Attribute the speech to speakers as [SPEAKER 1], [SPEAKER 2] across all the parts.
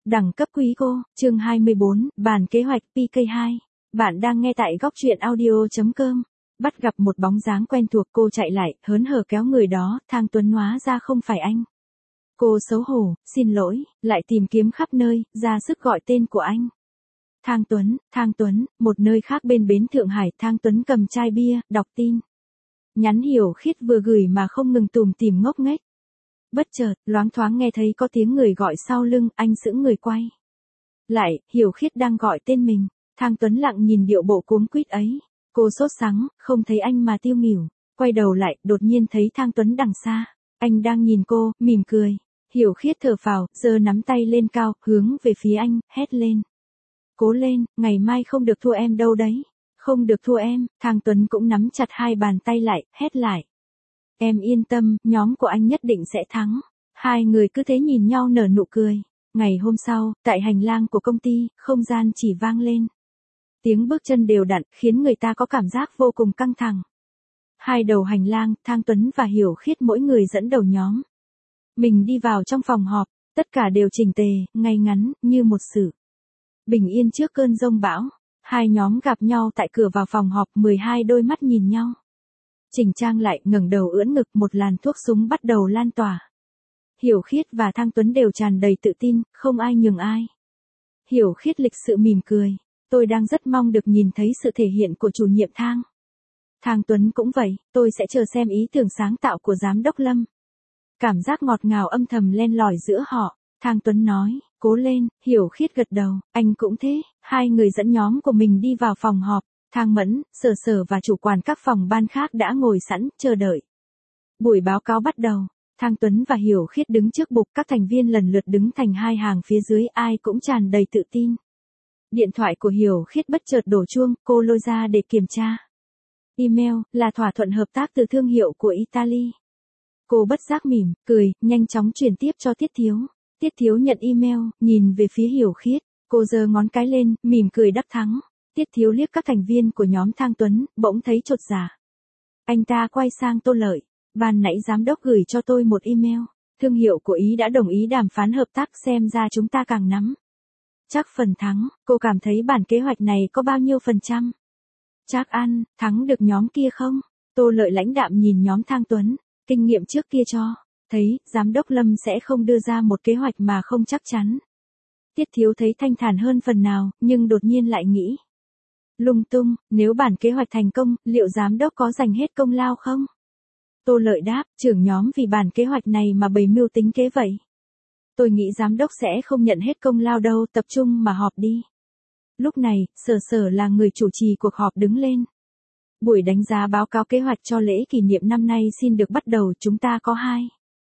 [SPEAKER 1] Đẳng cấp quý cô, chương 24, bản kế hoạch PK2. Bạn đang nghe tại góc truyện audio.com. Bắt gặp một bóng dáng quen thuộc, cô chạy lại, hớn hở kéo người đó, Thang Tuấn hóa ra không phải anh. Cô xấu hổ, xin lỗi, lại tìm kiếm khắp nơi, ra sức gọi tên của anh. Thang Tuấn, một nơi khác bên bến Thượng Hải, Thang Tuấn cầm chai bia, đọc tin. Nhắn Hiểu Khiết vừa gửi mà không ngừng tủm tỉm ngốc nghếch. Bất chợt, loáng thoáng nghe thấy có tiếng người gọi sau lưng, anh sững người quay lại, Hiểu Khiết đang gọi tên mình. Thang Tuấn lặng nhìn điệu bộ cuống quýt ấy. Cô sốt sắng, không thấy anh mà tiêu nghỉu. Quay đầu lại, đột nhiên thấy Thang Tuấn đằng xa. Anh đang nhìn cô, mỉm cười. Hiểu Khiết thở phào, giơ nắm tay lên cao, hướng về phía anh, hét lên. Cố lên, ngày mai không được thua em đâu đấy. Không được thua em. Thang Tuấn cũng nắm chặt hai bàn tay lại, hét lại. Em yên tâm, nhóm của anh nhất định sẽ thắng. Hai người cứ thế nhìn nhau nở nụ cười. Ngày hôm sau, tại hành lang của công ty, không gian chỉ vang lên. Tiếng bước chân đều đặn, khiến người ta có cảm giác vô cùng căng thẳng. Hai đầu hành lang, Thang Tuấn và Hiểu Khiết mỗi người dẫn đầu nhóm. Mình đi vào trong phòng họp, tất cả đều chỉnh tề, ngay ngắn, như một sự bình yên trước cơn giông bão. Hai nhóm gặp nhau tại cửa vào phòng họp, 12 đôi mắt nhìn nhau. Chỉnh trang lại, ngẩng đầu ưỡn ngực, một làn thuốc súng bắt đầu lan tỏa. Hiểu Khiết và Thang Tuấn đều tràn đầy tự tin, không ai nhường ai. Hiểu Khiết lịch sự mỉm cười. Tôi đang rất mong được nhìn thấy sự thể hiện của chủ nhiệm Thang. Thang Tuấn cũng vậy, tôi sẽ chờ xem ý tưởng sáng tạo của giám đốc Lâm. Cảm giác ngọt ngào âm thầm len lỏi giữa họ. Thang Tuấn nói, cố lên, Hiểu Khiết gật đầu, anh cũng thế. Hai người dẫn nhóm của mình đi vào phòng họp. Thang Mẫn, Sở Sở và chủ quản các phòng ban khác đã ngồi sẵn, chờ đợi. Buổi báo cáo bắt đầu. Thang Tuấn và Hiểu Khiết đứng trước bục, các thành viên lần lượt đứng thành hai hàng phía dưới, ai cũng tràn đầy tự tin. Điện thoại của Hiểu Khiết bất chợt đổ chuông, cô lôi ra để kiểm tra. Email, là thỏa thuận hợp tác từ thương hiệu của Italy. Cô bất giác mỉm, cười, nhanh chóng chuyển tiếp cho Tiết Thiếu. Tiết Thiếu nhận email, nhìn về phía Hiểu Khiết. Cô giơ ngón cái lên, mỉm cười đắc thắng. Tiết Thiếu liếc các thành viên của nhóm Thang Tuấn, bỗng thấy chột dạ. Anh ta quay sang Tô Lợi. Ban nãy giám đốc gửi cho tôi một email. Thương hiệu của Ý đã đồng ý đàm phán hợp tác, xem ra chúng ta càng nắm chắc phần thắng. Cô cảm thấy bản kế hoạch này có bao nhiêu phần trăm? Chắc ăn, thắng được nhóm kia không? Tô Lợi lãnh đạm nhìn nhóm Thang Tuấn. Kinh nghiệm trước kia cho thấy, giám đốc Lâm sẽ không đưa ra một kế hoạch mà không chắc chắn. Tiết Thiếu thấy thanh thản hơn phần nào, nhưng đột nhiên lại nghĩ. Lung tung, nếu bản kế hoạch thành công, liệu giám đốc có dành hết công lao không? Tô Lợi đáp, trưởng nhóm vì bản kế hoạch này mà bày mưu tính kế vậy. Tôi nghĩ giám đốc sẽ không nhận hết công lao đâu, tập trung mà họp đi. Lúc này, Sở Sở là người chủ trì cuộc họp đứng lên. Buổi đánh giá báo cáo kế hoạch cho lễ kỷ niệm năm nay xin được bắt đầu, chúng ta có 2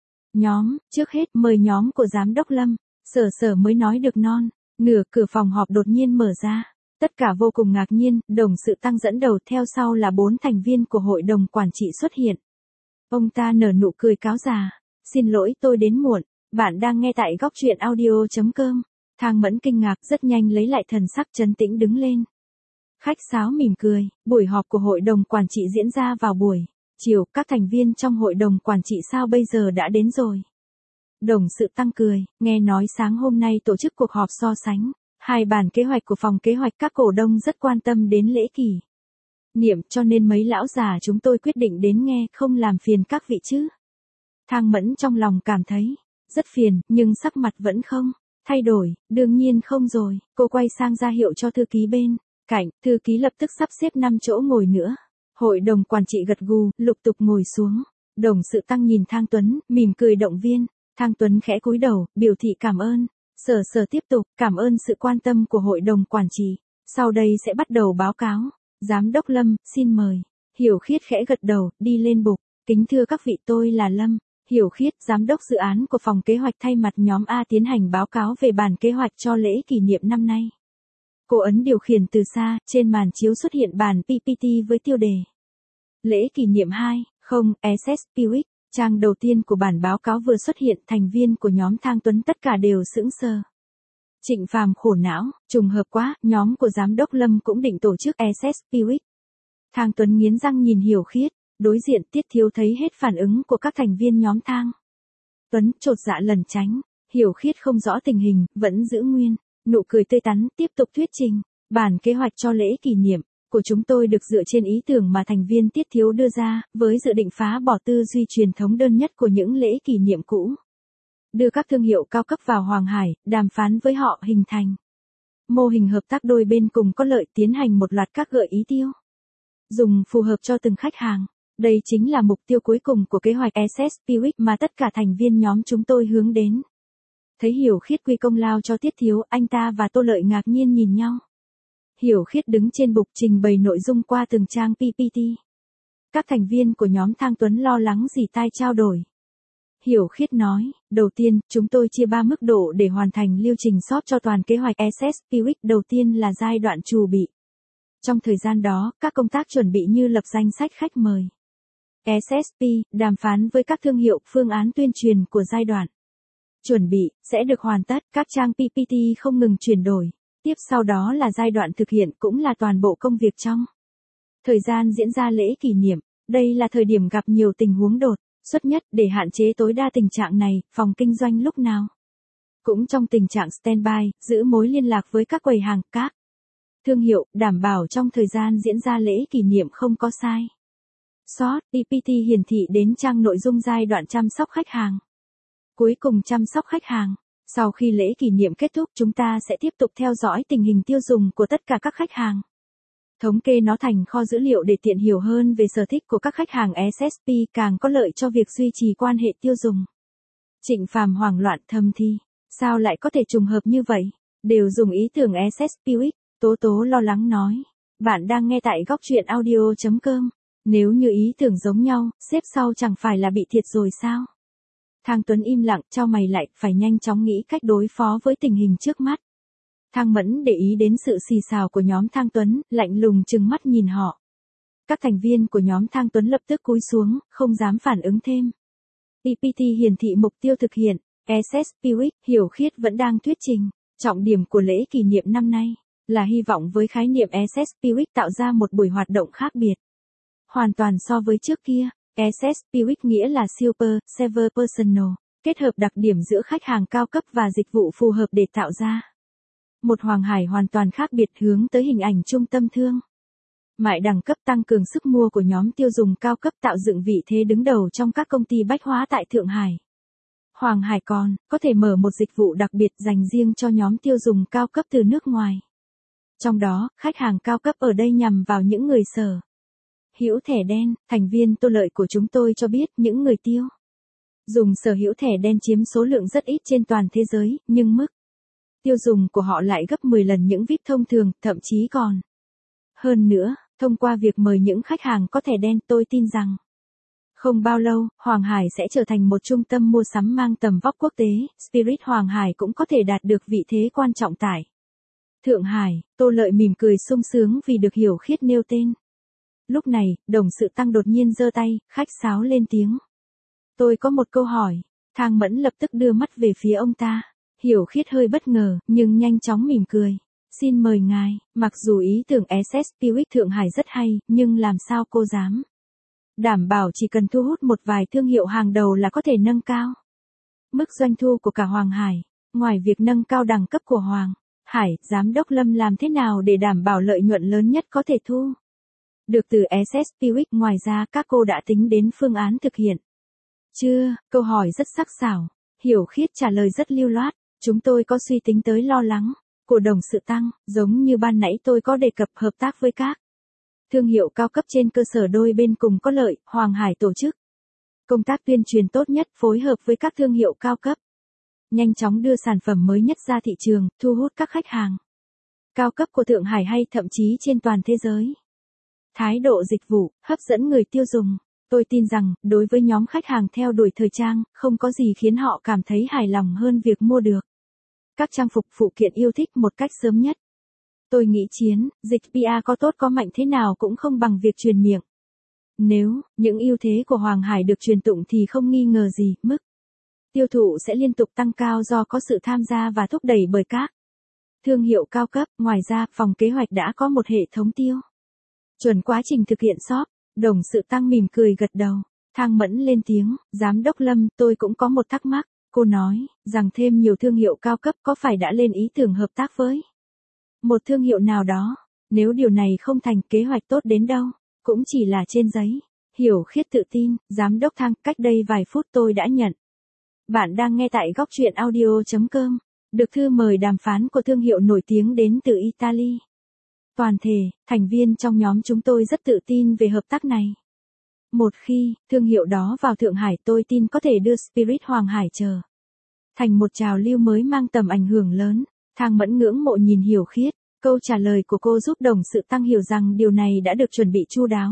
[SPEAKER 1] nhóm, trước hết mời nhóm của giám đốc Lâm. Sở Sở mới nói được non, nửa cửa phòng họp đột nhiên mở ra. Tất cả vô cùng ngạc nhiên, Đồng Sự Tăng dẫn đầu, theo sau là 4 thành viên của hội đồng quản trị xuất hiện. Ông ta nở nụ cười cáo già. Xin lỗi tôi đến muộn, bạn đang nghe tại góc truyện audio.com. Thang Mẫn kinh ngạc, rất nhanh lấy lại thần sắc trấn tĩnh đứng lên. Khách sáo mỉm cười, buổi họp của hội đồng quản trị diễn ra vào buổi chiều, các thành viên trong hội đồng quản trị sao bây giờ đã đến rồi. Đồng Sự Tăng cười, nghe nói sáng hôm nay tổ chức cuộc họp so sánh 2 bản kế hoạch của phòng kế hoạch, các cổ đông rất quan tâm đến lễ kỷ niệm, cho nên mấy lão già chúng tôi quyết định đến nghe, không làm phiền các vị chứ. Thang Mẫn trong lòng cảm thấy rất phiền, nhưng sắc mặt vẫn không thay đổi. Đương nhiên không rồi. Cô quay sang ra hiệu cho thư ký bên cạnh, thư ký lập tức sắp xếp 5 chỗ ngồi nữa. Hội đồng quản trị gật gù, lục tục ngồi xuống. Đồng Sự Tăng nhìn Thang Tuấn, mỉm cười động viên. Thang Tuấn khẽ cúi đầu, biểu thị cảm ơn. Sở Sở tiếp tục, cảm ơn sự quan tâm của hội đồng quản trị. Sau đây sẽ bắt đầu báo cáo. Giám đốc Lâm, xin mời. Hiểu Khiết khẽ gật đầu, đi lên bục. Kính thưa các vị, tôi là Lâm Hiểu Khiết, giám đốc dự án của phòng kế hoạch, thay mặt nhóm A tiến hành báo cáo về bản kế hoạch cho lễ kỷ niệm năm nay. Cô ấn điều khiển từ xa, trên màn chiếu xuất hiện bản PPT với tiêu đề Lễ kỷ niệm 20 SS Spirit. Trang đầu tiên của bản báo cáo vừa xuất hiện, thành viên của nhóm Thang Tuấn tất cả đều sững sờ. Trịnh Phàm khổ não, trùng hợp quá, nhóm của giám đốc Lâm cũng định tổ chức SS Spirit. Thang Tuấn nghiến răng nhìn Hiểu Khiết. Đối diện, Tiết Thiếu thấy hết phản ứng của các thành viên nhóm Thang Tuấn, chột dạ lẩn tránh. Hiểu Khiết không rõ tình hình, vẫn giữ nguyên, nụ cười tươi tắn, tiếp tục thuyết trình. Bản kế hoạch cho lễ kỷ niệm của chúng tôi được dựa trên ý tưởng mà thành viên Tiết Thiếu đưa ra, với dự định phá bỏ tư duy truyền thống đơn nhất của những lễ kỷ niệm cũ. Đưa các thương hiệu cao cấp vào Hoàng Hải, đàm phán với họ hình thành mô hình hợp tác đôi bên cùng có lợi, tiến hành một loạt các gợi ý tiêu dùng phù hợp cho từng khách hàng. Đây chính là mục tiêu cuối cùng của kế hoạch SS Spirit mà tất cả thành viên nhóm chúng tôi hướng đến. Thấy Hiểu Khiết quy công lao cho Tiết Thiếu, anh ta và Tô Lợi ngạc nhiên nhìn nhau. Hiểu Khiết đứng trên bục trình bày nội dung qua từng trang PPT. Các thành viên của nhóm Thang Tuấn lo lắng dì tai trao đổi. Hiểu Khiết nói, đầu tiên, chúng tôi chia 3 mức độ để hoàn thành lưu trình shop cho toàn kế hoạch SS Spirit. Đầu tiên là giai đoạn chuẩn bị. Trong thời gian đó, các công tác chuẩn bị như lập danh sách khách mời, SSP, đàm phán với các thương hiệu, phương án tuyên truyền của giai đoạn chuẩn bị sẽ được hoàn tất, các trang PPT không ngừng chuyển đổi. Tiếp sau đó là giai đoạn thực hiện, cũng là toàn bộ công việc trong thời gian diễn ra lễ kỷ niệm. Đây là thời điểm gặp nhiều tình huống đột xuất nhất. Để hạn chế tối đa tình trạng này, phòng kinh doanh lúc nào cũng trong tình trạng standby, giữ mối liên lạc với các quầy hàng, các thương hiệu, đảm bảo trong thời gian diễn ra lễ kỷ niệm không có sai sót. PPT hiển thị đến trang nội dung giai đoạn chăm sóc khách hàng. Cuối cùng chăm sóc khách hàng. Sau khi lễ kỷ niệm kết thúc, chúng ta sẽ tiếp tục theo dõi tình hình tiêu dùng của tất cả các khách hàng. Thống kê nó thành kho dữ liệu để tiện hiểu hơn về sở thích của các khách hàng. SSP càng có lợi cho việc duy trì quan hệ tiêu dùng. Trịnh Phàm hoảng loạn thầm thì, sao lại có thể trùng hợp như vậy? Đều dùng ý tưởng SS Spirit. Tố Tố lo lắng nói. Bạn đang nghe tại góc truyện audio.com. Nếu như ý tưởng giống nhau, xếp sau chẳng phải là bị thiệt rồi sao? Thang Tuấn im lặng, chau mày lại, phải nhanh chóng nghĩ cách đối phó với tình hình trước mắt. Thang Mẫn để ý đến sự xì xào của nhóm Thang Tuấn, lạnh lùng trừng mắt nhìn họ. Các thành viên của nhóm Thang Tuấn lập tức cúi xuống, không dám phản ứng thêm. PPT hiển thị mục tiêu thực hiện, SS Spirit. Hiểu Khiết vẫn đang thuyết trình. Trọng điểm của lễ kỷ niệm năm nay là hy vọng với khái niệm SS Spirit tạo ra một buổi hoạt động khác biệt hoàn toàn so với trước kia. SS Spirit nghĩa là Super Server Personal, kết hợp đặc điểm giữa khách hàng cao cấp và dịch vụ phù hợp để tạo ra một Hoàng Hải hoàn toàn khác biệt, hướng tới hình ảnh trung tâm thương mại đẳng cấp, tăng cường sức mua của nhóm tiêu dùng cao cấp, tạo dựng vị thế đứng đầu trong các công ty bách hóa tại Thượng Hải. Hoàng Hải còn có thể mở một dịch vụ đặc biệt dành riêng cho nhóm tiêu dùng cao cấp từ nước ngoài. Trong đó, khách hàng cao cấp ở đây nhằm vào những người sở hữu thẻ đen. Thành viên Tô Lợi của chúng tôi cho biết những người tiêu dùng sở hữu thẻ đen chiếm số lượng rất ít trên toàn thế giới, nhưng mức tiêu dùng của họ lại gấp 10 lần những VIP thông thường, thậm chí còn hơn nữa. Thông qua việc mời những khách hàng có thẻ đen, tôi tin rằng không bao lâu, Hoàng Hải sẽ trở thành một trung tâm mua sắm mang tầm vóc quốc tế. Spirit Hoàng Hải cũng có thể đạt được vị thế quan trọng tại Thượng Hải. Tô Lợi mỉm cười sung sướng vì được Hiểu Khiết nêu tên. Lúc này, Đồng Sự Tăng đột nhiên giơ tay, khách sáo lên tiếng. Tôi có một câu hỏi. Thang Mẫn lập tức đưa mắt về phía ông ta. Hiểu Khiết hơi bất ngờ, nhưng nhanh chóng mỉm cười. Xin mời ngài. Mặc dù ý tưởng SS Spirit Thượng Hải rất hay, nhưng làm sao cô dám đảm bảo chỉ cần thu hút một vài thương hiệu hàng đầu là có thể nâng cao mức doanh thu của cả Hoàng Hải. Ngoài việc nâng cao đẳng cấp của Hoàng Hải, Giám đốc Lâm làm thế nào để đảm bảo lợi nhuận lớn nhất có thể thu được từ SS Spirit? Ngoài ra các cô đã tính đến phương án thực hiện chưa? Câu hỏi rất sắc sảo. Hiểu Khiết trả lời rất lưu loát. Chúng tôi có suy tính tới lo lắng của Đồng Sự Tăng, giống như ban nãy tôi có đề cập, hợp tác với các thương hiệu cao cấp trên cơ sở đôi bên cùng có lợi. Hoàng Hải tổ chức công tác tuyên truyền tốt nhất, phối hợp với các thương hiệu cao cấp, nhanh chóng đưa sản phẩm mới nhất ra thị trường, thu hút các khách hàng cao cấp của Thượng Hải hay thậm chí trên toàn thế giới. Thái độ dịch vụ, hấp dẫn người tiêu dùng. Tôi tin rằng, đối với nhóm khách hàng theo đuổi thời trang, không có gì khiến họ cảm thấy hài lòng hơn việc mua được các trang phục phụ kiện yêu thích một cách sớm nhất. Tôi nghĩ chiến dịch PR có tốt có mạnh thế nào cũng không bằng việc truyền miệng. Nếu những ưu thế của Hoàng Hải được truyền tụng thì không nghi ngờ gì, mức tiêu thụ sẽ liên tục tăng cao do có sự tham gia và thúc đẩy bởi các thương hiệu cao cấp. Ngoài ra, phòng kế hoạch đã có một hệ thống tiêu chuẩn quá trình thực hiện shop. Đồng Sự Tăng mỉm cười gật đầu. Thang Mẫn lên tiếng, Giám đốc Lâm, tôi cũng có một thắc mắc. Cô nói, rằng thêm nhiều thương hiệu cao cấp có phải đã lên ý tưởng hợp tác với một thương hiệu nào đó. Nếu điều này không thành kế hoạch tốt đến đâu, cũng chỉ là trên giấy. Hiểu Khiết tự tin, giám đốc Thang, cách đây vài phút tôi đã nhận. Bạn đang nghe tại góc truyện audio.com. Được thư mời đàm phán của thương hiệu nổi tiếng đến từ Italy. Toàn thể, thành viên trong nhóm chúng tôi rất tự tin về hợp tác này. Một khi, thương hiệu đó vào Thượng Hải, tôi tin có thể đưa Spirit Hoàng Hải trở thành một trào lưu mới mang tầm ảnh hưởng lớn. Thang Mẫn ngưỡng mộ nhìn Hiểu Khiết. Câu trả lời của cô giúp đồng sự Tăng hiểu rằng điều này đã được chuẩn bị chu đáo.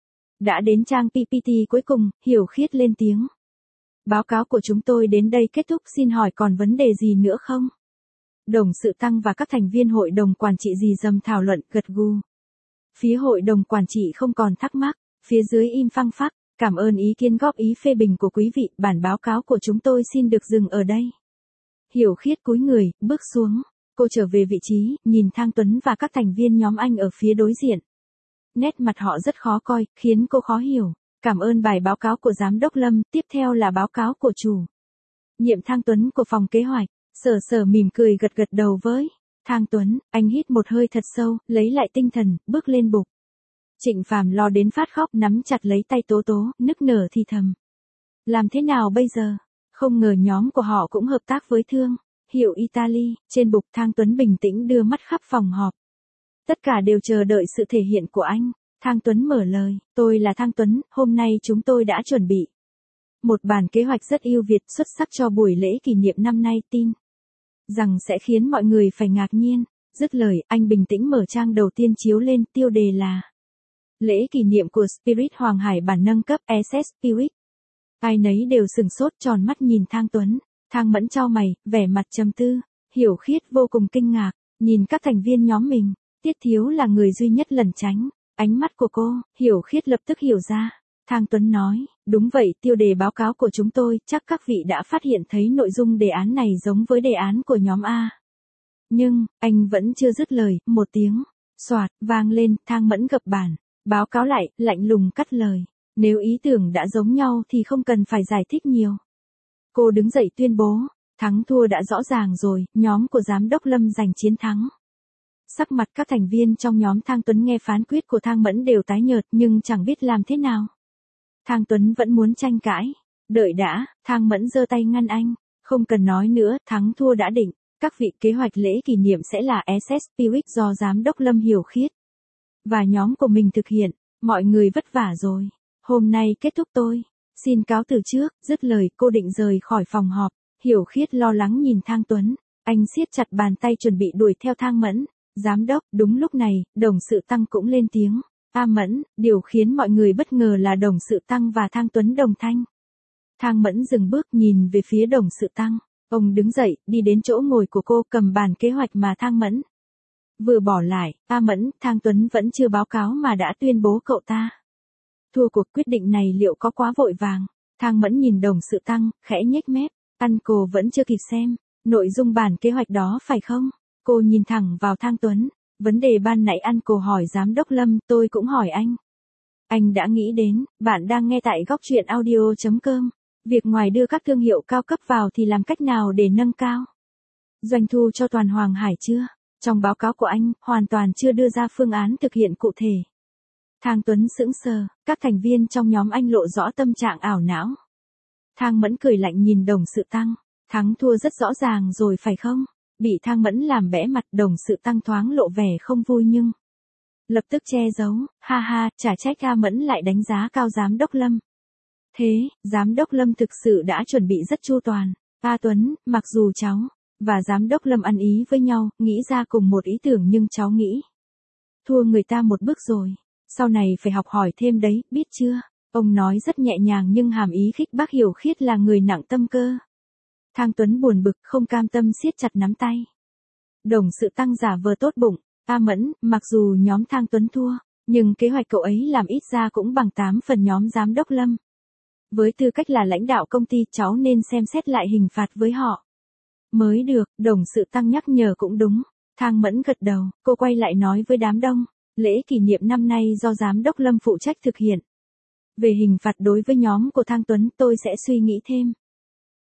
[SPEAKER 1] Đã đến trang PPT cuối cùng, Hiểu Khiết lên tiếng. Báo cáo của chúng tôi đến đây kết thúc, xin hỏi còn vấn đề gì nữa không? Đồng sự Tăng và các thành viên hội đồng quản trị rì rầm thảo luận, gật gù. Phía hội đồng quản trị không còn thắc mắc, phía dưới im phăng phắc. Cảm ơn ý kiến góp ý phê bình của quý vị, bản báo cáo của chúng tôi xin được dừng ở đây. Hiểu Khiết cúi người, bước xuống. Cô trở về vị trí, nhìn Thang Tuấn và các thành viên nhóm anh ở phía đối diện. Nét mặt họ rất khó coi, khiến cô khó hiểu. Cảm ơn bài báo cáo của Giám đốc Lâm, tiếp theo là báo cáo của chủ nhiệm Thang Tuấn của phòng kế hoạch. Sở mỉm cười gật gật đầu với Thang Tuấn, anh hít một hơi thật sâu, lấy lại tinh thần, bước lên bục. Trịnh Phàm lo đến phát khóc, nắm chặt lấy tay Tố Tố, nức nở thì thầm. Làm thế nào bây giờ? Không ngờ nhóm của họ cũng hợp tác với thương hiệu Italy. Trên bục, Thang Tuấn bình tĩnh đưa mắt khắp phòng họp. Tất cả đều chờ đợi sự thể hiện của anh. Thang Tuấn mở lời, tôi là Thang Tuấn, hôm nay chúng tôi đã chuẩn bị một bản kế hoạch rất ưu việt xuất sắc cho buổi lễ kỷ niệm năm nay, tin rằng sẽ khiến mọi người phải ngạc nhiên. Dứt lời, anh bình tĩnh mở trang đầu tiên chiếu lên, tiêu đề là lễ kỷ niệm của Spirit Hoàng Hải bản nâng cấp SS Spirit. Ai nấy đều sừng sốt tròn mắt nhìn Thang Tuấn. Thang Mẫn chau mày, vẻ mặt trầm tư. Hiểu Khiết vô cùng kinh ngạc, nhìn các thành viên nhóm mình. Tiết Thiếu là người duy nhất lẩn tránh ánh mắt của cô. Hiểu Khiết lập tức hiểu ra. Thang Tuấn nói, đúng vậy, tiêu đề báo cáo của chúng tôi, chắc các vị đã phát hiện thấy nội dung đề án này giống với đề án của nhóm A. Nhưng, anh vẫn chưa dứt lời, một tiếng xoạt vang lên, Thang Mẫn gập bản báo cáo lại, lạnh lùng cắt lời. Nếu ý tưởng đã giống nhau thì không cần phải giải thích nhiều. Cô đứng dậy tuyên bố, thắng thua đã rõ ràng rồi, nhóm của Giám đốc Lâm giành chiến thắng. Sắc mặt các thành viên trong nhóm Thang Tuấn nghe phán quyết của Thang Mẫn đều tái nhợt nhưng chẳng biết làm thế nào. Thang Tuấn vẫn muốn tranh cãi. Đợi đã, Thang Mẫn giơ tay ngăn anh. Không cần nói nữa, thắng thua đã định. Các vị, kế hoạch lễ kỷ niệm sẽ là SS Spirit do Giám đốc Lâm Hiểu Khiết và nhóm của mình thực hiện. Mọi người vất vả rồi. Hôm nay kết thúc tôi. Xin cáo từ trước. Dứt lời, cô định rời khỏi phòng họp. Hiểu Khiết lo lắng nhìn Thang Tuấn. Anh siết chặt bàn tay chuẩn bị đuổi theo Thang Mẫn. Giám đốc, đúng lúc này, đồng sự Tăng cũng lên tiếng. A Mẫn, điều khiến mọi người bất ngờ là đồng sự Tăng và Thang Tuấn đồng thanh. Thang Mẫn dừng bước nhìn về phía đồng sự Tăng. Ông đứng dậy, đi đến chỗ ngồi của cô, cầm bản kế hoạch mà Thang Mẫn vừa bỏ lại. A Mẫn, Thang Tuấn vẫn chưa báo cáo mà đã tuyên bố cậu ta thua cuộc. Quyết định này liệu có quá vội vàng? Thang Mẫn nhìn đồng sự Tăng, khẽ nhếch mép. Cô vẫn chưa kịp xem nội dung bản kế hoạch đó phải không? Cô nhìn thẳng vào Thang Tuấn. Vấn đề ban nãy cô hỏi Giám đốc Lâm, tôi cũng hỏi anh. Anh đã nghĩ đến, bạn đang nghe tại góc truyện audio.com. Việc ngoài đưa các thương hiệu cao cấp vào thì làm cách nào để nâng cao doanh thu cho toàn Hoàng Hải chưa? Trong báo cáo của anh, hoàn toàn chưa đưa ra phương án thực hiện cụ thể. Thang Tuấn sững sờ, các thành viên trong nhóm anh lộ rõ tâm trạng ảo não. Thang Mẫn cười lạnh nhìn đồng sự Tăng. Thắng thua rất rõ ràng rồi phải không? Bị Thang Mẫn làm bẽ mặt, đồng sự Tăng thoáng lộ vẻ không vui nhưng lập tức che giấu. Ha ha, chả trách A Mẫn lại đánh giá cao Giám đốc Lâm. Thế, Giám đốc Lâm thực sự đã chuẩn bị rất chu toàn. A Tuấn, mặc dù cháu và Giám đốc Lâm ăn ý với nhau, nghĩ ra cùng một ý tưởng nhưng cháu nghĩ thua người ta một bước rồi. Sau này phải học hỏi thêm đấy, biết chưa? Ông nói rất nhẹ nhàng nhưng hàm ý khích bác Hiểu Khiết là người nặng tâm cơ. Thang Tuấn buồn bực, không cam tâm siết chặt nắm tay. Đồng sự Tăng giả vờ tốt bụng. A Mẫn, mặc dù nhóm Thang Tuấn thua, nhưng kế hoạch cậu ấy làm ít ra cũng bằng 8 phần nhóm Giám đốc Lâm. Với tư cách là lãnh đạo công ty, cháu nên xem xét lại hình phạt với họ mới được. Đồng sự Tăng nhắc nhở cũng đúng. Thang Mẫn gật đầu, cô quay lại nói với đám đông. Lễ kỷ niệm năm nay do Giám đốc Lâm phụ trách thực hiện. Về hình phạt đối với nhóm của Thang Tuấn tôi sẽ suy nghĩ thêm.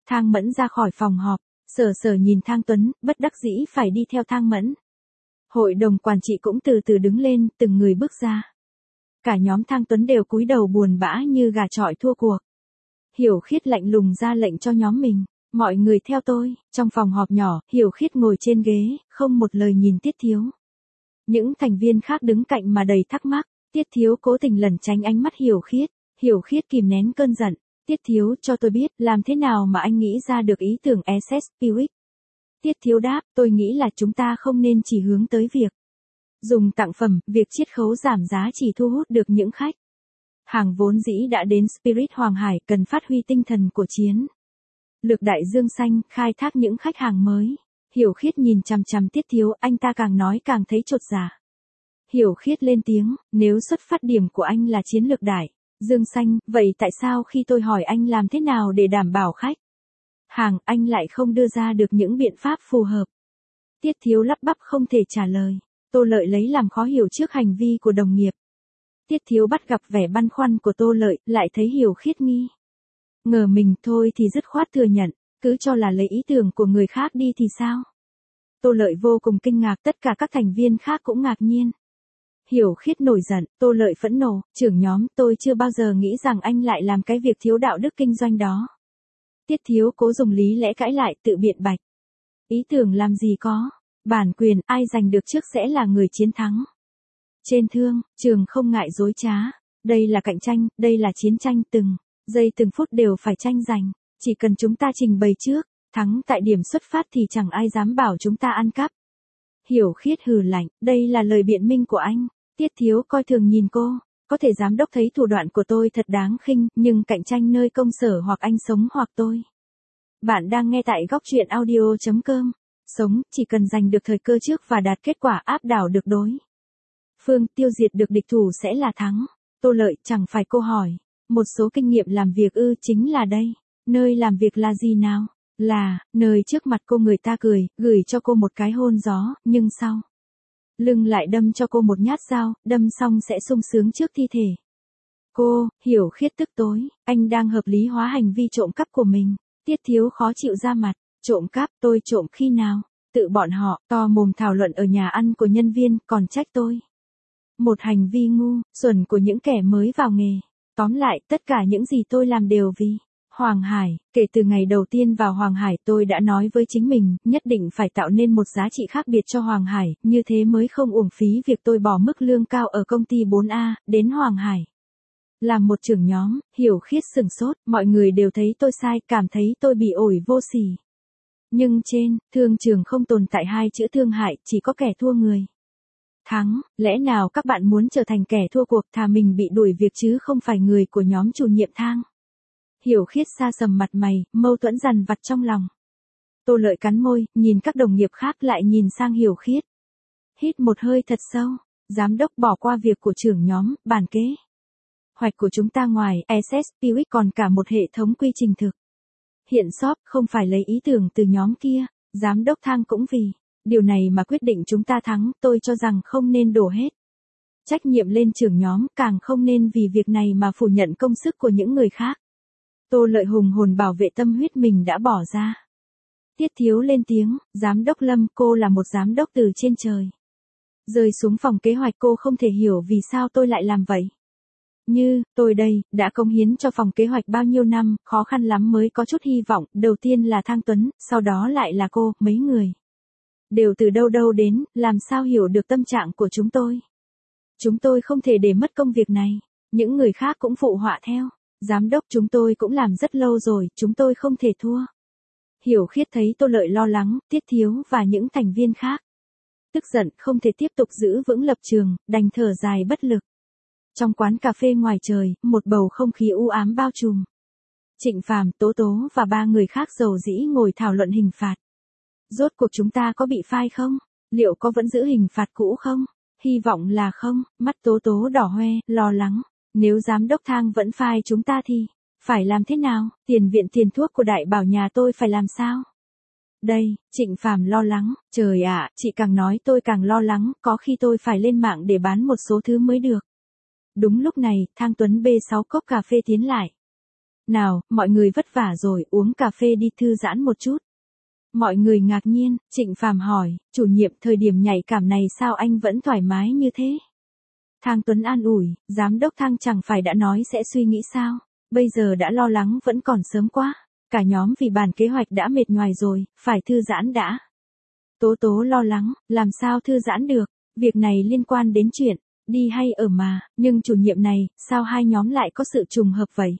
[SPEAKER 1] Thang Mẫn ra khỏi phòng họp, Sở Sở nhìn Thang Tuấn, bất đắc dĩ phải đi theo Thang Mẫn. Hội đồng quản trị cũng từ từ đứng lên, từng người bước ra. Cả nhóm Thang Tuấn đều cúi đầu buồn bã như gà chọi thua cuộc. Hiểu Khiết lạnh lùng ra lệnh cho nhóm mình, mọi người theo tôi. Trong phòng họp nhỏ, Hiểu Khiết ngồi trên ghế, không một lời nhìn Tiết Thiếu. Những thành viên khác đứng cạnh mà đầy thắc mắc, Tiết Thiếu cố tình lẩn tránh ánh mắt Hiểu Khiết. Hiểu Khiết kìm nén cơn giận, Tiết Thiếu cho tôi biết, làm thế nào mà anh nghĩ ra được ý tưởng SS Spirit. Tiết Thiếu đáp, tôi nghĩ là chúng ta không nên chỉ hướng tới việc dùng tặng phẩm, việc chiết khấu giảm giá chỉ thu hút được những khách hàng vốn dĩ đã đến Spirit Hoàng Hải, cần phát huy tinh thần của chiến lược đại dương xanh, khai thác những khách hàng mới. Hiểu Khiết nhìn chằm chằm Tiết Thiếu, anh ta càng nói càng thấy chột dạ. Hiểu Khiết lên tiếng, nếu xuất phát điểm của anh là chiến lược đại dương xanh, vậy tại sao khi tôi hỏi anh làm thế nào để đảm bảo khách hàng, anh lại không đưa ra được những biện pháp phù hợp? Tiết Thiếu lắp bắp không thể trả lời. Tô Lợi lấy làm khó hiểu trước hành vi của đồng nghiệp. Tiết Thiếu bắt gặp vẻ băn khoăn của Tô Lợi, lại thấy Hiểu Khiết nghi ngờ mình, thôi thì dứt khoát thừa nhận, cứ cho là lấy ý tưởng của người khác đi thì sao? Tô Lợi vô cùng kinh ngạc, tất cả các thành viên khác cũng ngạc nhiên. Hiểu Khiết nổi giận, Tô Lợi phẫn nộ, trưởng nhóm, tôi chưa bao giờ nghĩ rằng anh lại làm cái việc thiếu đạo đức kinh doanh đó. Tiết Thiếu cố dùng lý lẽ cãi lại, tự biện bạch. Ý tưởng làm gì có, bản quyền, ai giành được trước sẽ là người chiến thắng. Trên thương trường không ngại dối trá, đây là cạnh tranh, đây là chiến tranh, từng giây từng phút đều phải tranh giành, chỉ cần chúng ta trình bày trước, thắng tại điểm xuất phát thì chẳng ai dám bảo chúng ta ăn cắp. Hiểu Khiết hừ lạnh, đây là lời biện minh của anh. Tiết Thiếu coi thường nhìn cô, có thể giám đốc thấy thủ đoạn của tôi thật đáng khinh, nhưng cạnh tranh nơi công sở hoặc anh sống hoặc tôi. Bạn đang nghe tại góc truyện audio.com. Sống, chỉ cần giành được thời cơ trước và đạt kết quả áp đảo được đối phương, tiêu diệt được địch thủ sẽ là thắng. Tô Lợi, chẳng phải cô hỏi, một số kinh nghiệm làm việc chính là đây. Nơi làm việc là gì nào? Là, nơi trước mặt cô người ta cười, gửi cho cô một cái hôn gió, nhưng sau lưng lại đâm cho cô một nhát dao, đâm xong sẽ sung sướng trước thi thể cô. Hiểu Khiết tức tối, anh đang hợp lý hóa hành vi trộm cắp của mình. Tiết Thiếu khó chịu ra mặt, trộm cắp, tôi trộm khi nào? Tự bọn họ to mồm thảo luận ở nhà ăn của nhân viên, còn trách tôi một hành vi ngu xuẩn của những kẻ mới vào nghề. Tóm lại, tất cả những gì tôi làm đều vì Hoàng Hải. Kể từ ngày đầu tiên vào Hoàng Hải, tôi đã nói với chính mình, nhất định phải tạo nên một giá trị khác biệt cho Hoàng Hải, như thế mới không uổng phí việc tôi bỏ mức lương cao ở công ty 4A, đến Hoàng Hải. Làm một trưởng nhóm, Hiểu Khiết sửng sốt, mọi người đều thấy tôi sai, cảm thấy tôi bị ổi vô sỉ. Nhưng trên thương trường không tồn tại hai chữ thương hại, chỉ có kẻ thua người thắng. Lẽ nào các bạn muốn trở thành kẻ thua cuộc, thà mình bị đuổi việc chứ không phải người của nhóm chủ nhiệm Thang? Hiểu Khiết sa sầm mặt mày, mâu thuẫn dằn vặt trong lòng. Tô Lợi cắn môi, nhìn các đồng nghiệp khác lại nhìn sang Hiểu Khiết. Hít một hơi thật sâu, giám đốc bỏ qua việc của trưởng nhóm, bản kế hoạch của chúng ta ngoài SS Spirit còn cả một hệ thống quy trình thực hiện shop, không phải lấy ý tưởng từ nhóm kia. Giám đốc Thang cũng vì điều này mà quyết định chúng ta thắng. Tôi cho rằng không nên đổ hết trách nhiệm lên trưởng nhóm, càng không nên vì việc này mà phủ nhận công sức của những người khác. Tô Lợi hùng hồn bảo vệ tâm huyết mình đã bỏ ra. Tiết Thiếu lên tiếng, giám đốc Lâm, cô là một giám đốc từ trên trời rơi xuống phòng kế hoạch, cô không thể hiểu vì sao tôi lại làm vậy. Như, tôi đây, đã cống hiến cho phòng kế hoạch bao nhiêu năm, khó khăn lắm mới có chút hy vọng, đầu tiên là Thang Tuấn, sau đó lại là cô, mấy người đều từ đâu đâu đến, làm sao hiểu được tâm trạng của chúng tôi. Chúng tôi không thể để mất công việc này. Những người khác cũng phụ họa theo. Giám đốc, chúng tôi cũng làm rất lâu rồi, chúng tôi không thể thua. Hiểu Khiết thấy Tô Lợi lo lắng, Tiết Thiếu và những thành viên khác tức giận, không thể tiếp tục giữ vững lập trường, đành thở dài bất lực. Trong quán cà phê ngoài trời, một bầu không khí u ám bao trùm. Trịnh Phàm, Tố Tố và ba người khác dầu dĩ ngồi thảo luận hình phạt. Rốt cuộc chúng ta có bị phai không? Liệu có vẫn giữ hình phạt cũ không? Hy vọng là không. Mắt Tố Tố đỏ hoe, lo lắng. Nếu giám đốc Thang vẫn phai chúng ta thì phải làm thế nào? Tiền viện tiền thuốc của đại bảo nhà tôi phải làm sao? Đây, Trịnh Phàm lo lắng. Trời ạ, chị càng nói tôi càng lo lắng, có khi tôi phải lên mạng để bán một số thứ mới được. Đúng lúc này, Thang Tuấn bê 6 cốc cà phê tiến lại. Nào, mọi người vất vả rồi, uống cà phê đi thư giãn một chút. Mọi người ngạc nhiên, Trịnh Phàm hỏi, chủ nhiệm thời điểm nhạy cảm này sao anh vẫn thoải mái như thế? Thang Tuấn an ủi, giám đốc Thang chẳng phải đã nói sẽ suy nghĩ sao? Bây giờ đã lo lắng vẫn còn sớm quá. Cả nhóm vì bàn kế hoạch đã mệt nhoài rồi, phải thư giãn đã. Tố Tố lo lắng, làm sao thư giãn được? Việc này liên quan đến chuyện đi hay ở mà, nhưng chủ nhiệm này, sao hai nhóm lại có sự trùng hợp vậy?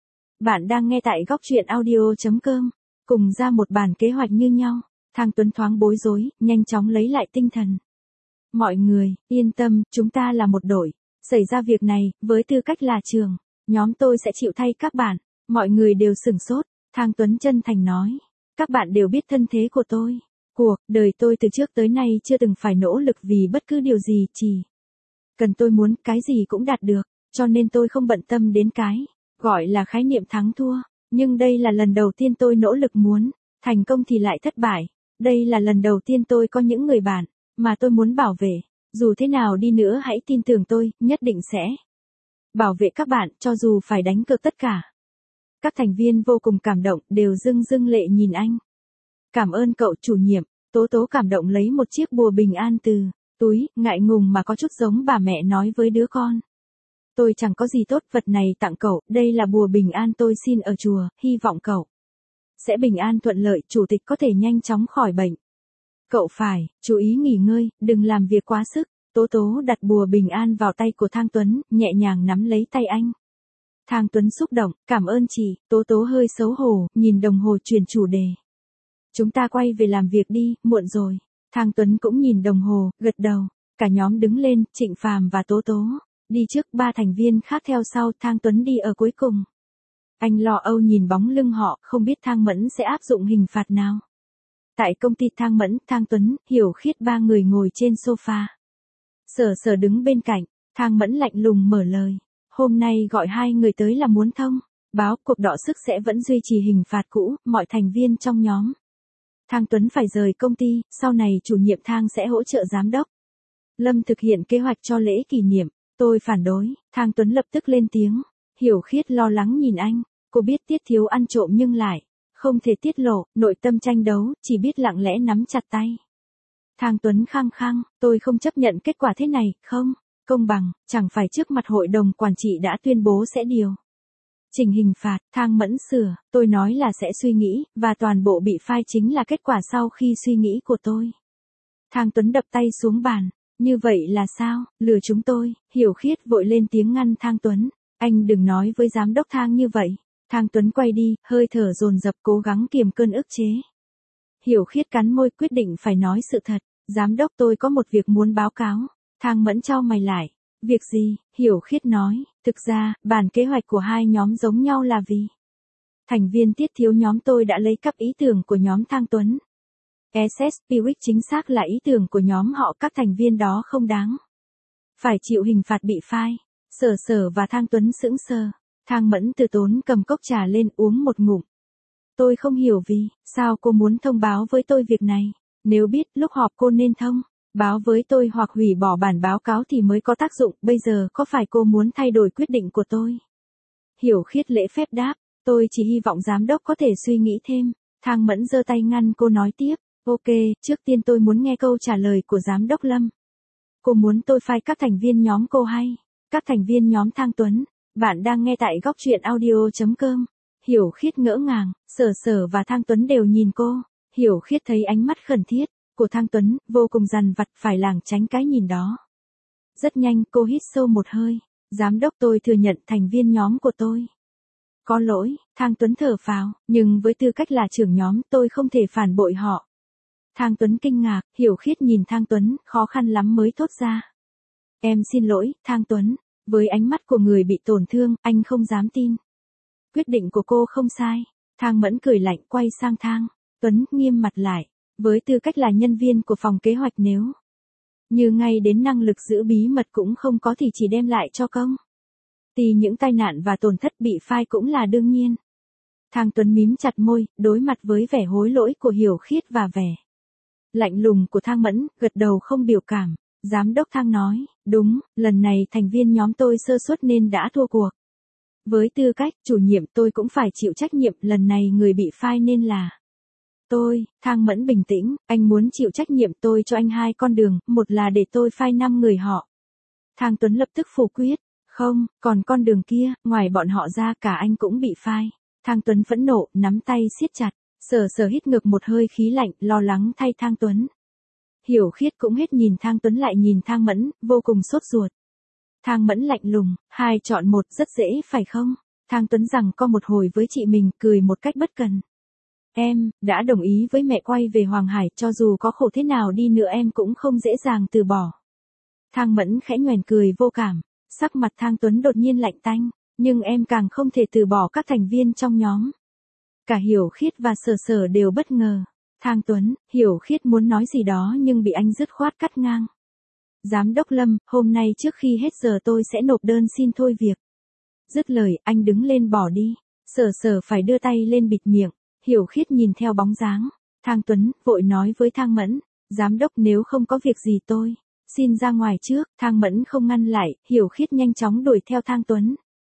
[SPEAKER 1] Bạn đang nghe tại góc truyện audio.com, cùng ra một bàn kế hoạch như nhau. Thang Tuấn thoáng bối rối, nhanh chóng lấy lại tinh thần. Mọi người, yên tâm, chúng ta là một đội. Xảy ra việc này, với tư cách là trường, nhóm tôi sẽ chịu thay các bạn. Mọi người đều sửng sốt, Thang Tuấn chân thành nói. Các bạn đều biết thân thế của tôi. Cuộc đời tôi từ trước tới nay chưa từng phải nỗ lực vì bất cứ điều gì, chỉ cần tôi muốn cái gì cũng đạt được, cho nên tôi không bận tâm đến cái gọi là khái niệm thắng thua. Nhưng đây là lần đầu tiên tôi nỗ lực muốn thành công thì lại thất bại. Đây là lần đầu tiên tôi có những người bạn mà tôi muốn bảo vệ. Dù thế nào đi nữa hãy tin tưởng tôi, nhất định sẽ bảo vệ các bạn cho dù phải đánh cược tất cả. Các thành viên vô cùng cảm động, đều rưng rưng lệ nhìn anh. Cảm ơn cậu chủ nhiệm. Tố Tố cảm động lấy một chiếc bùa bình an từ túi, ngại ngùng mà có chút giống bà mẹ nói với đứa con. Tôi chẳng có gì tốt, vật này tặng cậu, đây là bùa bình an tôi xin ở chùa, hy vọng cậu sẽ bình an thuận lợi, chủ tịch có thể nhanh chóng khỏi bệnh. Cậu phải chú ý nghỉ ngơi, đừng làm việc quá sức. Tố Tố đặt bùa bình an vào tay của Thang Tuấn, nhẹ nhàng nắm lấy tay anh. Thang Tuấn xúc động, cảm ơn chị. Tố Tố hơi xấu hổ, nhìn đồng hồ chuyển chủ đề. Chúng ta quay về làm việc đi, muộn rồi. Thang Tuấn cũng nhìn đồng hồ, gật đầu. Cả nhóm đứng lên, Trịnh Phàm và Tố Tố đi trước, 3 thành viên khác theo sau, Thang Tuấn đi ở cuối cùng. Anh lo âu nhìn bóng lưng họ, không biết Thang Mẫn sẽ áp dụng hình phạt nào. Tại công ty Thang Mẫn, Thang Tuấn, Hiểu Khiết 3 người ngồi trên sofa. Sở Sở đứng bên cạnh, Thang Mẫn lạnh lùng mở lời. Hôm nay gọi 2 người tới là muốn thông báo cuộc đọ sức sẽ vẫn duy trì hình phạt cũ, mọi thành viên trong nhóm. Thang Tuấn phải rời công ty, sau này chủ nhiệm Thang sẽ hỗ trợ giám đốc Lâm thực hiện kế hoạch cho lễ kỷ niệm. Tôi phản đối. Thang Tuấn lập tức lên tiếng. Hiểu Khiết lo lắng nhìn anh. Cô biết Tiết Thiếu ăn trộm nhưng lại không thể tiết lộ, nội tâm tranh đấu, chỉ biết lặng lẽ nắm chặt tay. Thang Tuấn khăng khăng, tôi không chấp nhận kết quả thế này, không công bằng, chẳng phải trước mặt hội đồng quản trị đã tuyên bố sẽ điều chỉnh hình phạt. Thang Mẫn sửa, tôi nói là sẽ suy nghĩ, và toàn bộ bị phai chính là kết quả sau khi suy nghĩ của tôi. Thang Tuấn đập tay xuống bàn. Như vậy là sao, lừa chúng tôi? Hiểu Khiết vội lên tiếng ngăn Thang Tuấn. Anh đừng nói với giám đốc Thang như vậy. Thang Tuấn quay đi, hơi thở dồn dập cố gắng kiềm cơn ức chế. Hiểu Khiết cắn môi quyết định phải nói sự thật. Giám đốc tôi có một việc muốn báo cáo. Thang Mẫn chau mày lại. Việc gì? Hiểu Khiết nói. Thực ra, bản kế hoạch của hai nhóm giống nhau là vì thành viên Tiết Thiếu nhóm tôi đã lấy cắp ý tưởng của nhóm Thang Tuấn. SS Spirit chính xác là ý tưởng của nhóm họ, các thành viên đó không đáng phải chịu hình phạt bị phai. Sở Sở và Thang Tuấn sững sờ. Thang Mẫn từ tốn cầm cốc trà lên uống một ngụm. Tôi không hiểu vì sao cô muốn thông báo với tôi việc này. Nếu biết lúc họp cô nên thông báo với tôi hoặc hủy bỏ bản báo cáo thì mới có tác dụng. Bây giờ có phải cô muốn thay đổi quyết định của tôi? Hiểu Khiết lễ phép đáp. Tôi chỉ hy vọng giám đốc có thể suy nghĩ thêm. Thang Mẫn giơ tay ngăn cô nói tiếp. Ok, trước tiên tôi muốn nghe câu trả lời của giám đốc Lâm. Cô muốn tôi phai các thành viên nhóm cô hay các thành viên nhóm Thang Tuấn? Bạn đang nghe tại góc truyện audio.com. Hiểu Khiết ngỡ ngàng, Sở Sở và Thang Tuấn đều nhìn cô. Hiểu Khiết thấy ánh mắt khẩn thiết của Thang Tuấn, vô cùng dằn vặt, phải lảng tránh cái nhìn đó. Rất nhanh cô hít sâu một hơi. Giám đốc, tôi thừa nhận thành viên nhóm của tôi có lỗi. Thang Tuấn thở phào, nhưng với tư cách là trưởng nhóm tôi không thể phản bội họ. Thang Tuấn kinh ngạc, Hiểu Khiết nhìn Thang Tuấn, khó khăn lắm mới thốt ra. Em xin lỗi, Thang Tuấn. Với ánh mắt của người bị tổn thương, anh không dám tin. Quyết định của cô không sai. Thang Mẫn cười lạnh, quay sang Thang Tuấn, nghiêm mặt lại. Với tư cách là nhân viên của phòng kế hoạch, nếu như ngay đến năng lực giữ bí mật cũng không có thì chỉ đem lại cho công ty những tai nạn và tổn thất, bị phai cũng là đương nhiên. Thang Tuấn mím chặt môi, đối mặt với vẻ hối lỗi của Hiểu Khiết và vẻ lạnh lùng của Thang Mẫn, gật đầu không biểu cảm. Giám đốc Thang nói, đúng, lần này thành viên nhóm tôi sơ suất nên đã thua cuộc. Với tư cách chủ nhiệm tôi cũng phải chịu trách nhiệm, lần này người bị phai nên là tôi. Thang Mẫn bình tĩnh, anh muốn chịu trách nhiệm, tôi cho anh hai con đường, một là để tôi phai 5 người họ. Thang Tuấn lập tức phủ quyết, không, còn con đường kia, ngoài bọn họ ra cả anh cũng bị phai. Thang Tuấn phẫn nộ, nắm tay siết chặt, Sở Sở hít ngược một hơi khí lạnh, lo lắng thay Thang Tuấn. Hiểu Khiết cũng hết nhìn Thang Tuấn lại nhìn Thang Mẫn, vô cùng sốt ruột. Thang Mẫn lạnh lùng, hai chọn một rất dễ phải không? Thang Tuấn rằng co một hồi với chị mình, cười một cách bất cần. Em, đã đồng ý với mẹ quay về Hoàng Hải, cho dù có khổ thế nào đi nữa em cũng không dễ dàng từ bỏ. Thang Mẫn khẽ nhoẻn cười vô cảm, sắc mặt Thang Tuấn đột nhiên lạnh tanh, nhưng em càng không thể từ bỏ các thành viên trong nhóm. Cả Hiểu Khiết và Sở Sở đều bất ngờ. Thang Tuấn, Hiểu Khiết muốn nói gì đó nhưng bị anh dứt khoát cắt ngang. Giám đốc Lâm, hôm nay trước khi hết giờ tôi sẽ nộp đơn xin thôi việc. Dứt lời, anh đứng lên bỏ đi. Sở Sở phải đưa tay lên bịt miệng. Hiểu Khiết nhìn theo bóng dáng. Thang Tuấn vội nói với Thang Mẫn, giám đốc nếu không có việc gì tôi xin ra ngoài trước. Thang Mẫn không ngăn lại, Hiểu Khiết nhanh chóng đuổi theo Thang Tuấn.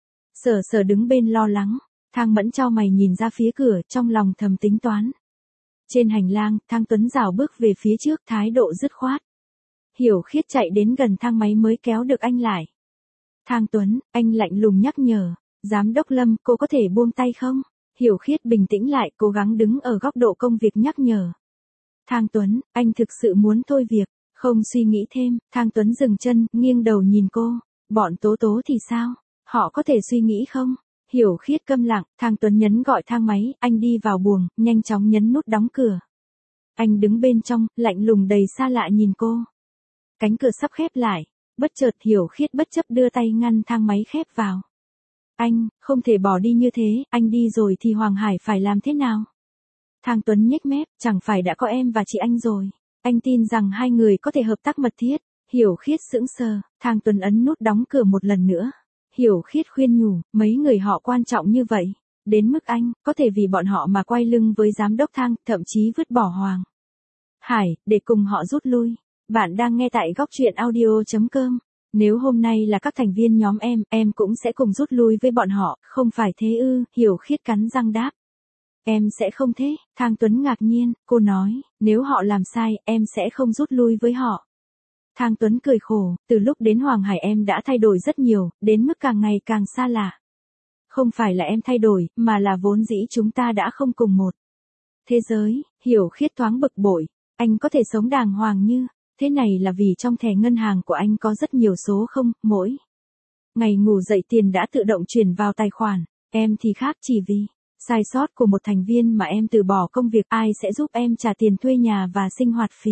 [SPEAKER 1] Sở Sở đứng bên lo lắng. Thang Mẫn chau mày nhìn ra phía cửa, trong lòng thầm tính toán. Trên hành lang, Thang Tuấn rảo bước về phía trước, thái độ dứt khoát. Hiểu Khiết chạy đến gần thang máy mới kéo được anh lại. Thang Tuấn, anh lạnh lùng nhắc nhở, giám đốc Lâm, cô có thể buông tay không? Hiểu Khiết bình tĩnh lại, cố gắng đứng ở góc độ công việc nhắc nhở. Thang Tuấn, anh thực sự muốn thôi việc, không suy nghĩ thêm. Thang Tuấn dừng chân, nghiêng đầu nhìn cô, bọn Tố Tố thì sao? Họ có thể suy nghĩ không? Hiểu Khiết câm lặng, Thang Tuấn nhấn gọi thang máy, anh đi vào buồng, nhanh chóng nhấn nút đóng cửa. Anh đứng bên trong, lạnh lùng đầy xa lạ nhìn cô. Cánh cửa sắp khép lại, bất chợt Hiểu Khiết bất chấp đưa tay ngăn thang máy khép vào. Anh, không thể bỏ đi như thế, anh đi rồi thì Hoàng Hải phải làm thế nào? Thang Tuấn nhếch mép, chẳng phải đã có em và chị anh rồi. Anh tin rằng hai người có thể hợp tác mật thiết. Hiểu Khiết sững sờ, Thang Tuấn ấn nút đóng cửa một lần nữa. Hiểu Khiết khuyên nhủ, mấy người họ quan trọng như vậy. Đến mức anh, có thể vì bọn họ mà quay lưng với giám đốc Thang, thậm chí vứt bỏ Hoàng Hải, để cùng họ rút lui. Bạn đang nghe tại góc truyện audio.com. Nếu hôm nay là các thành viên nhóm em cũng sẽ cùng rút lui với bọn họ, không phải thế ư? Hiểu Khiết cắn răng đáp. Em sẽ không thế. Thang Tuấn ngạc nhiên, cô nói, nếu họ làm sai, em sẽ không rút lui với họ. Thang Tuấn cười khổ, từ lúc đến Hoàng Hải em đã thay đổi rất nhiều, đến mức càng ngày càng xa lạ. Không phải là em thay đổi, mà là vốn dĩ chúng ta đã không cùng một thế giới. Hiểu Khiết thoáng bực bội, anh có thể sống đàng hoàng như thế này là vì trong thẻ ngân hàng của anh có rất nhiều số không, mỗi ngày ngủ dậy tiền đã tự động chuyển vào tài khoản, em thì khác, chỉ vì sai sót của một thành viên mà em từ bỏ công việc, ai sẽ giúp em trả tiền thuê nhà và sinh hoạt phí.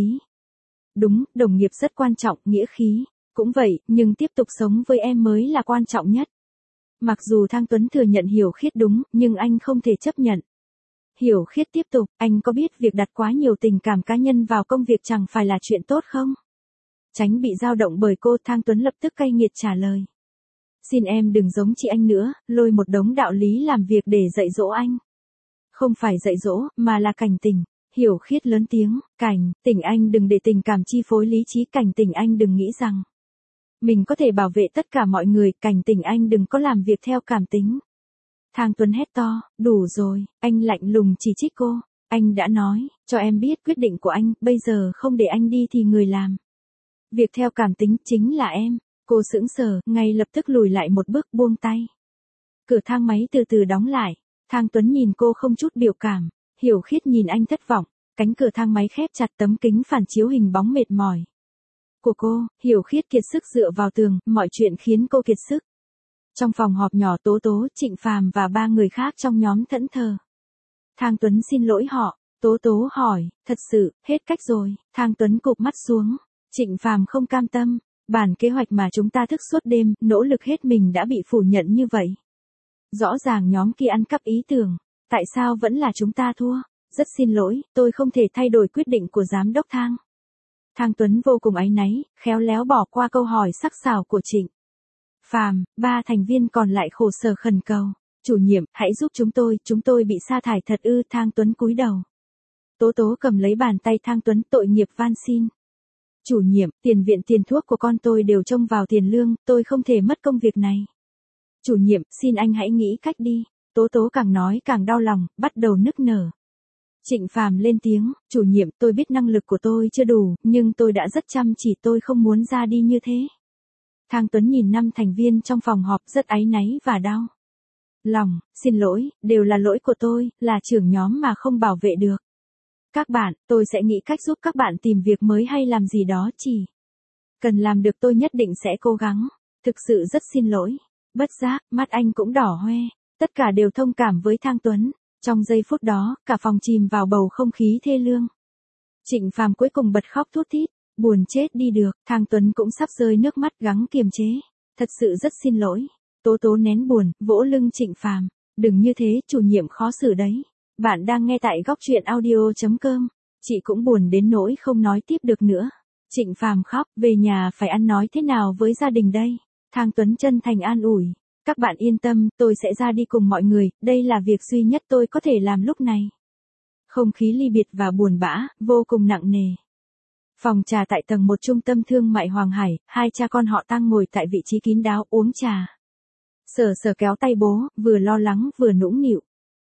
[SPEAKER 1] Đúng, đồng nghiệp rất quan trọng, nghĩa khí cũng vậy, nhưng tiếp tục sống với em mới là quan trọng nhất. Mặc dù Thang Tuấn thừa nhận Hiểu Khiết đúng, nhưng anh không thể chấp nhận. Hiểu Khiết tiếp tục, anh có biết việc đặt quá nhiều tình cảm cá nhân vào công việc chẳng phải là chuyện tốt không? Tránh bị dao động bởi cô, Thang Tuấn lập tức cay nghiệt trả lời. Xin em đừng giống chị anh nữa, lôi một đống đạo lý làm việc để dạy dỗ anh. Không phải dạy dỗ, mà là cảnh tỉnh. Hiểu Khiết lớn tiếng, cảnh tỉnh anh đừng để tình cảm chi phối lý trí, cảnh tỉnh anh đừng nghĩ rằng mình có thể bảo vệ tất cả mọi người, cảnh tỉnh anh đừng có làm việc theo cảm tính. Thang Tuấn hét to, đủ rồi, anh lạnh lùng chỉ trích cô. Anh đã nói, cho em biết quyết định của anh, bây giờ không để anh đi thì người làm việc theo cảm tính chính là em. Cô sững sờ, ngay lập tức lùi lại một bước, buông tay. Cửa thang máy từ từ đóng lại. Thang Tuấn nhìn cô không chút biểu cảm. Hiểu Khiết nhìn anh thất vọng. Cánh cửa thang máy khép chặt, tấm kính phản chiếu hình bóng mệt mỏi của cô. Hiểu Khiết kiệt sức dựa vào tường, mọi chuyện khiến cô kiệt sức. Trong phòng họp nhỏ, Tố Tố, Trịnh Phàm và 3 người khác trong nhóm thẫn thờ. Thang Tuấn xin lỗi họ. Tố Tố hỏi, thật sự, hết cách rồi. Thang Tuấn cụp mắt xuống. Trịnh Phàm không cam tâm. Bản kế hoạch mà chúng ta thức suốt đêm, nỗ lực hết mình đã bị phủ nhận như vậy. Rõ ràng nhóm kia ăn cắp ý tưởng. Tại sao vẫn là chúng ta thua? Rất xin lỗi, tôi không thể thay đổi quyết định của giám đốc Thang. Thang Tuấn vô cùng áy náy, khéo léo bỏ qua câu hỏi sắc sảo của Trịnh Phàm. 3 thành viên còn lại khổ sở khẩn cầu. Chủ nhiệm, hãy giúp chúng tôi bị sa thải thật ư? Thang Tuấn cúi đầu. Tố Tố cầm lấy bàn tay Thang Tuấn, tội nghiệp van xin. Chủ nhiệm, tiền viện tiền thuốc của con tôi đều trông vào tiền lương, tôi không thể mất công việc này. Chủ nhiệm, xin anh hãy nghĩ cách đi. Tố Tố càng nói càng đau lòng, bắt đầu nức nở. Trịnh Phàm lên tiếng, chủ nhiệm, tôi biết năng lực của tôi chưa đủ, nhưng tôi đã rất chăm chỉ, tôi không muốn ra đi như thế. Thang Tuấn nhìn 5 thành viên trong phòng họp rất áy náy và đau lòng, xin lỗi, đều là lỗi của tôi, là trưởng nhóm mà không bảo vệ được. Các bạn, tôi sẽ nghĩ cách giúp các bạn tìm việc mới hay làm gì đó, chỉ cần làm được tôi nhất định sẽ cố gắng. Thực sự rất xin lỗi. Bất giác, mắt anh cũng đỏ hoe. Tất cả đều thông cảm với Thang Tuấn. Trong giây phút đó, cả phòng chìm vào bầu không khí thê lương. Trịnh Phàm cuối cùng bật khóc thút thít, buồn chết đi được. Thang Tuấn cũng sắp rơi nước mắt gắng kiềm chế. Thật sự rất xin lỗi. Tố Tố nén buồn, vỗ lưng Trịnh Phàm. Đừng như thế, chủ nhiệm khó xử đấy. Bạn đang nghe tại góc truyện audio.com. Chị cũng buồn đến nỗi không nói tiếp được nữa. Trịnh Phàm khóc, về nhà phải ăn nói thế nào với gia đình đây? Thang Tuấn chân thành an ủi. Các bạn yên tâm, tôi sẽ ra đi cùng mọi người, đây là việc duy nhất tôi có thể làm lúc này. Không khí ly biệt và buồn bã, vô cùng nặng nề. Phòng trà tại tầng 1 trung tâm thương mại Hoàng Hải, hai cha con họ Tăng ngồi tại vị trí kín đáo uống trà. Sở Sở kéo tay bố, vừa lo lắng vừa nũng nịu.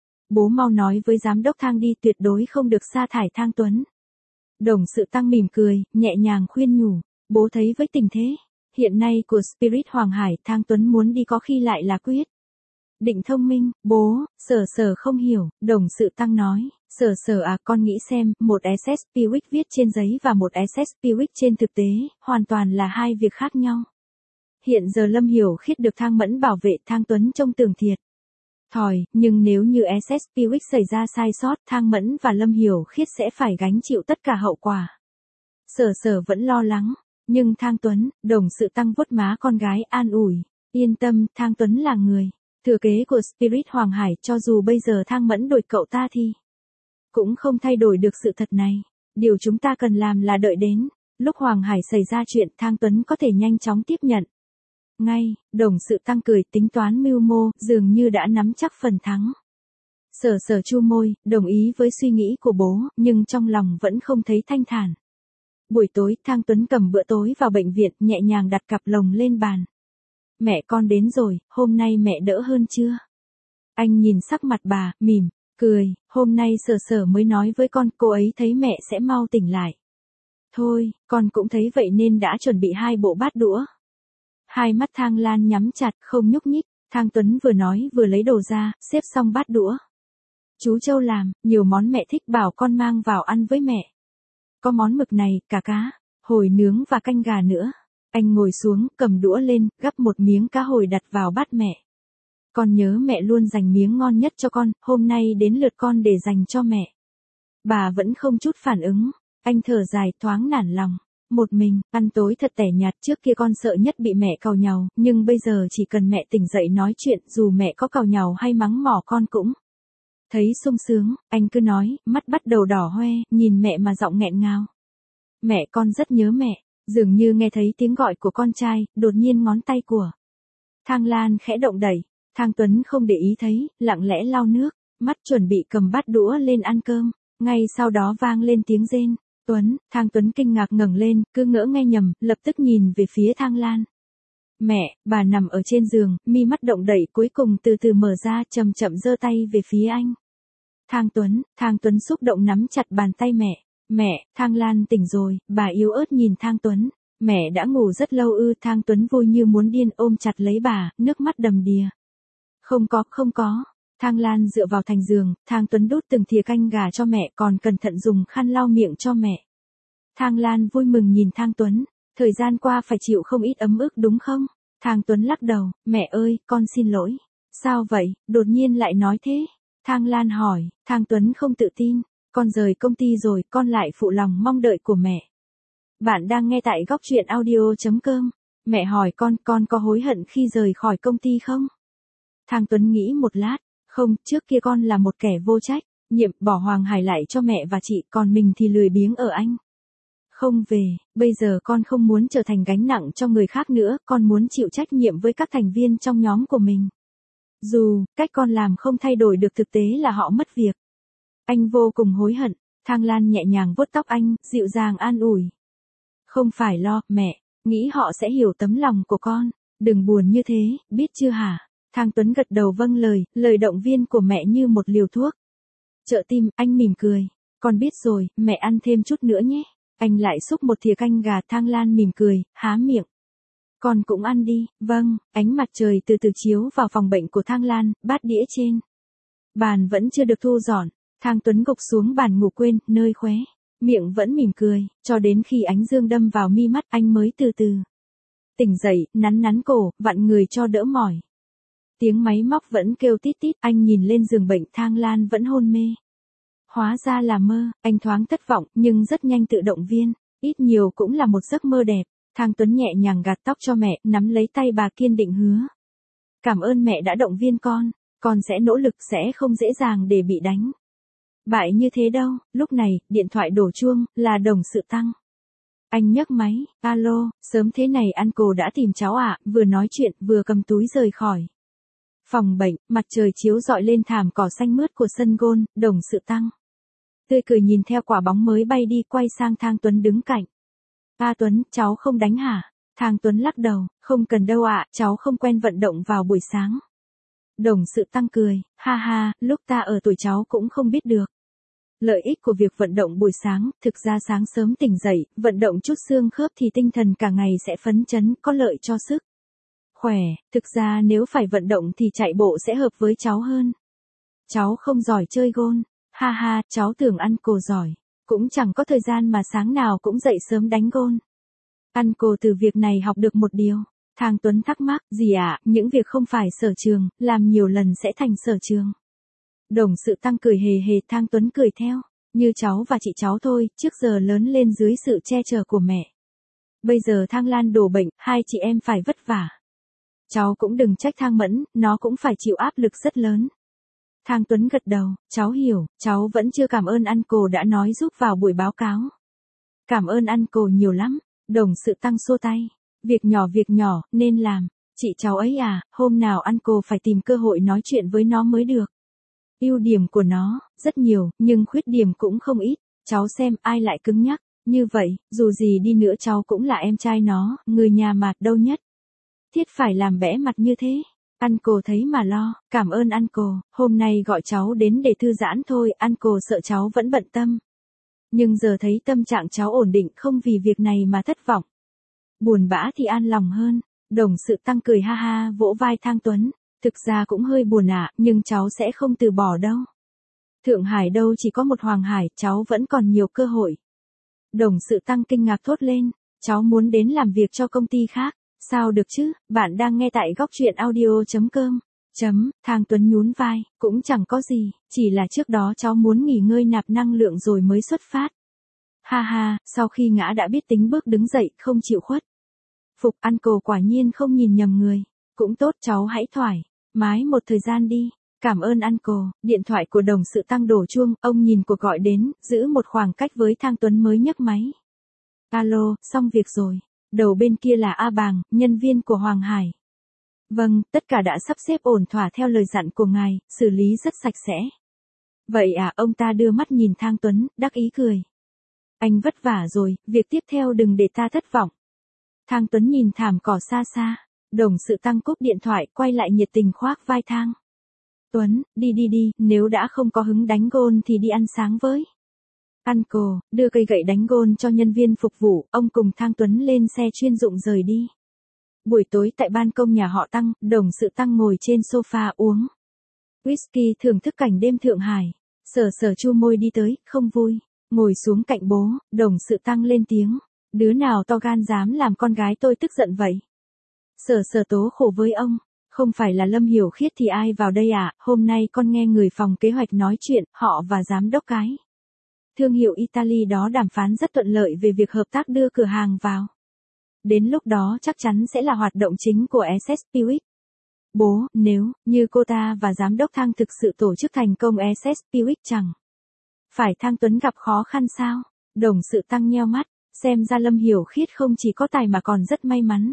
[SPEAKER 1] Bố mau nói với giám đốc Thang đi, tuyệt đối không được sa thải Thang Tuấn. Đồng sự Tăng mỉm cười, nhẹ nhàng khuyên nhủ. Bố thấy với tình thế hiện nay của Spirit Hoàng Hải, Thang Tuấn muốn đi có khi lại là quyết định thông minh. Bố, Sở Sở không hiểu, đồng sự Tăng nói. Sở Sở à, con nghĩ xem, một SS Spirit viết trên giấy và một SS Spirit trên thực tế, hoàn toàn là hai việc khác nhau. Hiện giờ Lâm Hiểu Khiết được Thang Mẫn bảo vệ, Thang Tuấn trông tường thiệt thòi, nhưng nếu như SS Spirit xảy ra sai sót, Thang Mẫn và Lâm Hiểu Khiết sẽ phải gánh chịu tất cả hậu quả. Sở Sở vẫn lo lắng, nhưng Thang Tuấn, đồng sự Tăng vuốt má con gái an ủi. Yên tâm, Thang Tuấn là người thừa kế của Spirit Hoàng Hải, cho dù bây giờ Thang Mẫn đổi cậu ta thì cũng không thay đổi được sự thật này. Điều chúng ta cần làm là đợi đến lúc Hoàng Hải xảy ra chuyện, Thang Tuấn có thể nhanh chóng tiếp nhận. Ngay, đồng sự Tăng cười, tính toán mưu mô, dường như đã nắm chắc phần thắng. Sở Sở chu môi, đồng ý với suy nghĩ của bố, nhưng trong lòng vẫn không thấy thanh thản. Buổi tối, Thang Tuấn cầm bữa tối vào bệnh viện, nhẹ nhàng đặt cặp lồng lên bàn. Mẹ con đến rồi, hôm nay mẹ đỡ hơn chưa? Anh nhìn sắc mặt bà, mỉm cười, hôm nay Sở Sở mới nói với con, cô ấy thấy mẹ sẽ mau tỉnh lại. Thôi, con cũng thấy vậy nên đã chuẩn bị 2 bộ bát đũa. Hai mắt Thang Lan nhắm chặt, không nhúc nhích. Thang Tuấn vừa nói vừa lấy đồ ra, xếp xong bát đũa. Chú Châu làm, nhiều món mẹ thích, bảo con mang vào ăn với mẹ. Có món mực này, cả cá, hồi nướng và canh gà nữa. Anh ngồi xuống, cầm đũa lên, gắp một miếng cá hồi đặt vào bát mẹ. Con nhớ mẹ luôn dành miếng ngon nhất cho con, hôm nay đến lượt con để dành cho mẹ. Bà vẫn không chút phản ứng, anh thở dài thoáng nản lòng. Một mình, ăn tối thật tẻ nhạt, trước kia con sợ nhất bị mẹ càu nhàu, nhưng bây giờ chỉ cần mẹ tỉnh dậy nói chuyện, dù mẹ có càu nhàu hay mắng mỏ con cũng thấy sung sướng. Anh cứ nói, mắt bắt đầu đỏ hoe, nhìn mẹ mà giọng nghẹn ngào. Mẹ, con rất nhớ mẹ. Dường như nghe thấy tiếng gọi của con trai, đột nhiên ngón tay của Thang Lan khẽ động đẩy. Thang Tuấn không để ý thấy, lặng lẽ lau nước, mắt chuẩn bị cầm bát đũa lên ăn cơm. Ngay sau đó vang lên tiếng rên. Tuấn, Thang Tuấn kinh ngạc ngẩng lên, cứ ngỡ nghe nhầm, lập tức nhìn về phía Thang Lan. Mẹ, bà nằm ở trên giường, mi mắt động đẩy, cuối cùng từ từ mở ra, chậm chậm giơ tay về phía anh. Thang Tuấn xúc động nắm chặt bàn tay mẹ. Mẹ, Thang Lan tỉnh rồi, bà yếu ớt nhìn Thang Tuấn. Mẹ đã ngủ rất lâu ư? Thang Tuấn vui như muốn điên ôm chặt lấy bà, nước mắt đầm đìa. Không có. Thang Lan dựa vào thành giường, Thang Tuấn đút từng thìa canh gà cho mẹ, còn cẩn thận dùng khăn lau miệng cho mẹ. Thang Lan vui mừng nhìn Thang Tuấn, thời gian qua phải chịu không ít ấm ức đúng không? Thang Tuấn lắc đầu, mẹ ơi, con xin lỗi. Sao vậy, đột nhiên lại nói thế? Thang Lan hỏi, Thang Tuấn không tự tin, con rời công ty rồi, con lại phụ lòng mong đợi của mẹ. Bạn đang nghe tại góc truyện audio.com. Mẹ hỏi con có hối hận khi rời khỏi công ty không? Thang Tuấn nghĩ một lát, không, trước kia con là một kẻ vô trách, nhiệm bỏ Hoàng Hải lại cho mẹ và chị, còn mình thì lười biếng ở anh. Không về, bây giờ con không muốn trở thành gánh nặng cho người khác nữa, con muốn chịu trách nhiệm với các thành viên trong nhóm của mình. Dù, cách con làm không thay đổi được thực tế là họ mất việc. Anh vô cùng hối hận. Thang Lan nhẹ nhàng vuốt tóc anh, dịu dàng an ủi. Không phải lo, mẹ, nghĩ họ sẽ hiểu tấm lòng của con. Đừng buồn như thế, biết chưa hả? Thang Tuấn gật đầu vâng lời, lời động viên của mẹ như một liều thuốc. Trợ tim, anh mỉm cười. Con biết rồi, mẹ ăn thêm chút nữa nhé. Anh lại xúc một thìa canh gà. Thang Lan mỉm cười, há miệng. Con cũng ăn đi. Vâng, ánh mặt trời từ từ chiếu vào phòng bệnh của Thang Lan, bát đĩa trên bàn vẫn chưa được thu dọn. Thang Tuấn gục xuống bàn ngủ quên, nơi khóe miệng vẫn mỉm cười, cho đến khi ánh dương đâm vào mi mắt anh mới từ từ tỉnh dậy, nắn nắn cổ, vặn người cho đỡ mỏi. Tiếng máy móc vẫn kêu tít tít, anh nhìn lên giường bệnh. Thang Lan vẫn hôn mê. Hóa ra là mơ, anh thoáng thất vọng, nhưng rất nhanh tự động viên, ít nhiều cũng là một giấc mơ đẹp. Thang Tuấn nhẹ nhàng gạt tóc cho mẹ, nắm lấy tay bà kiên định hứa. Cảm ơn mẹ đã động viên con sẽ nỗ lực, sẽ không dễ dàng để bị đánh bại như thế đâu. Lúc này, điện thoại đổ chuông, là Đồng Sự Tăng. Anh nhấc máy, alo, sớm thế này uncle đã tìm cháu ạ, vừa nói chuyện, vừa cầm túi rời khỏi phòng bệnh. Mặt trời chiếu rọi lên thảm cỏ xanh mướt của sân golf. Đồng Sự Tăng tươi cười nhìn theo quả bóng mới bay đi, quay sang Thang Tuấn đứng cạnh. Tuấn, cháu không đánh hả? Thang Tuấn lắc đầu, không cần đâu ạ, cháu không quen vận động vào buổi sáng. Đồng Sự Tăng cười, ha ha, lúc ta ở tuổi cháu cũng không biết được lợi ích của việc vận động buổi sáng. Thực ra sáng sớm tỉnh dậy, vận động chút xương khớp thì tinh thần cả ngày sẽ phấn chấn, có lợi cho sức khỏe. Thực ra nếu phải vận động thì chạy bộ sẽ hợp với cháu hơn. Cháu không giỏi chơi golf. Ha ha, cháu tưởng uncle giỏi, cũng chẳng có thời gian mà sáng nào cũng dậy sớm đánh golf. Uncle từ việc này học được một điều. Thang Tuấn thắc mắc, gì ạ, những việc không phải sở trường, làm nhiều lần sẽ thành sở trường. Đồng Sự Tăng cười hề hề. Thang Tuấn cười theo, như cháu và chị cháu thôi, trước giờ lớn lên dưới sự che chở của mẹ. Bây giờ Thang Lan đổ bệnh, hai chị em phải vất vả. Cháu cũng đừng trách Thang Mẫn, nó cũng phải chịu áp lực rất lớn. Thang Tuấn gật đầu, cháu hiểu, cháu vẫn chưa cảm ơn uncle đã nói giúp vào buổi báo cáo. Cảm ơn uncle nhiều lắm. Đồng Sự Tăng xua tay, việc nhỏ, nên làm. Chị cháu ấy à, hôm nào uncle phải tìm cơ hội nói chuyện với nó mới được. Ưu điểm của nó, rất nhiều, nhưng khuyết điểm cũng không ít. Cháu xem ai lại cứng nhắc như vậy, dù gì đi nữa cháu cũng là em trai nó, người nhà mà, đâu nhất thiết phải làm bẽ mặt như thế. Uncle thấy mà lo, cảm ơn uncle, hôm nay gọi cháu đến để thư giãn thôi, uncle sợ cháu vẫn bận tâm. Nhưng giờ thấy tâm trạng cháu ổn định, không vì việc này mà thất vọng. Buồn bã thì an lòng hơn. Đồng Sự Tăng cười ha ha, vỗ vai Thang Tuấn. Thực ra cũng hơi buồn ạ, nhưng cháu sẽ không từ bỏ đâu. Thượng Hải đâu chỉ có một Hoàng Hải, cháu vẫn còn nhiều cơ hội. Đồng Sự Tăng kinh ngạc thốt lên, cháu muốn đến làm việc cho công ty khác. Sao được chứ, bạn đang nghe tại góc truyện audio.com. Thang Tuấn nhún vai, cũng chẳng có gì, chỉ là trước đó cháu muốn nghỉ ngơi nạp năng lượng rồi mới xuất phát. Ha ha, sau khi ngã đã biết tính bước đứng dậy, không chịu khuất phục. Uncle quả nhiên không nhìn nhầm người. Cũng tốt, cháu hãy thoải mái một thời gian đi. Cảm ơn uncle. Điện thoại của Đồng Sự Tăng đổ chuông, ông nhìn cuộc gọi đến, giữ một khoảng cách với Thang Tuấn mới nhấc máy. Alo, xong việc rồi. Đầu bên kia là A Bàng, nhân viên của Hoàng Hải. Vâng, tất cả đã sắp xếp ổn thỏa theo lời dặn của ngài, xử lý rất sạch sẽ. Vậy à, ông ta đưa mắt nhìn Thang Tuấn, đắc ý cười. Anh vất vả rồi, việc tiếp theo đừng để ta thất vọng. Thang Tuấn nhìn thảm cỏ xa xa. Đồng Sự Tăng cúp điện thoại, quay lại nhiệt tình khoác vai Thang Tuấn, đi, nếu đã không có hứng đánh golf thì đi ăn sáng với uncle. Đưa cây gậy đánh golf cho nhân viên phục vụ, ông cùng Thang Tuấn lên xe chuyên dụng rời đi. Buổi tối tại ban công nhà họ Tăng, Đồng Sự Tăng ngồi trên sofa uống whisky thưởng thức cảnh đêm Thượng Hải. Sở chu môi đi tới, không vui, ngồi xuống cạnh bố. Đồng Sự Tăng lên tiếng, đứa nào to gan dám làm con gái tôi tức giận vậy? Sở tố khổ với ông, không phải là Lâm Hiểu Khiết thì ai vào đây à, hôm nay con nghe người phòng kế hoạch nói chuyện, họ và giám đốc cái thương hiệu Italy đó đàm phán rất thuận lợi về việc hợp tác đưa cửa hàng vào. Đến lúc đó chắc chắn sẽ là hoạt động chính của SS Spirit. Bố, nếu như cô ta và giám đốc Thang thực sự tổ chức thành công SS Spirit chẳng phải Thang Tuấn gặp khó khăn sao? Đồng Sự Tăng nheo mắt, xem ra Lâm Hiểu Khiết không chỉ có tài mà còn rất may mắn.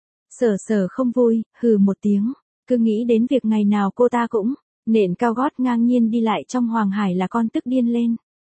[SPEAKER 1] Sở không vui, hừ một tiếng, cứ nghĩ đến việc ngày nào cô ta cũng nện cao gót ngang nhiên đi lại trong Hoàng Hải là con tức điên lên.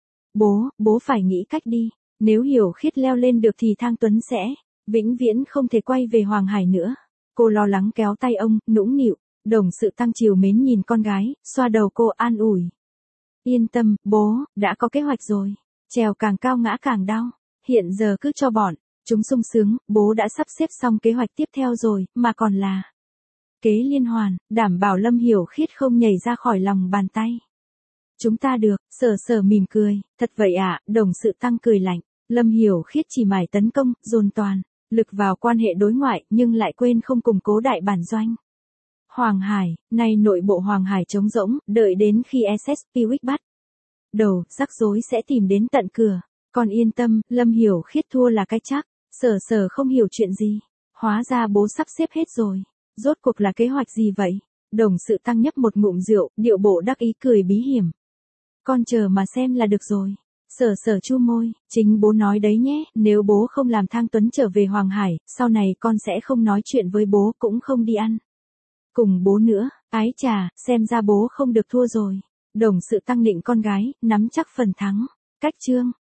[SPEAKER 1] Bố phải nghĩ cách đi, nếu Hiểu Khiết leo lên được thì Thang Tuấn sẽ vĩnh viễn không thể quay về Hoàng Hải nữa. Cô lo lắng kéo tay ông, nũng nịu, Đồng Sự Tăng chiều mến nhìn con gái, xoa đầu cô an ủi. Yên tâm, bố, đã có kế hoạch rồi. Trèo càng cao ngã càng đau. Hiện giờ cứ cho bọn chúng sung sướng, bố đã sắp xếp xong kế hoạch tiếp theo rồi, mà còn là kế liên hoàn, đảm bảo Lâm Hiểu Khiết không nhảy ra khỏi lòng bàn tay. Chúng ta được, Sở Sở mỉm cười, thật vậy ạ, Đồng Sự Tăng cười lạnh. Lâm Hiểu Khiết chỉ mải tấn công, dồn toàn lực vào quan hệ đối ngoại, nhưng lại quên không củng cố đại bản doanh. Hoàng Hải, nay nội bộ Hoàng Hải trống rỗng, đợi đến khi SS Piwik bắt đầu, rắc rối sẽ tìm đến tận cửa. Còn yên tâm, Lâm Hiểu Khiết thua là cái chắc. Sở Sở không hiểu chuyện gì. Hóa ra bố sắp xếp hết rồi. Rốt cuộc là kế hoạch gì vậy? Đồng Sự Tăng nhấp một ngụm rượu, điệu bộ đắc ý cười bí hiểm. Con chờ mà xem là được rồi. Sở Sở chu môi, chính bố nói đấy nhé, nếu bố không làm Thang Tuấn trở về Hoàng Hải, sau này con sẽ không nói chuyện với bố, cũng không đi ăn cùng bố nữa. Ái chà, xem ra bố không được thua rồi. Đồng Sự Tăng nịnh con gái, nắm chắc phần thắng. Cách chương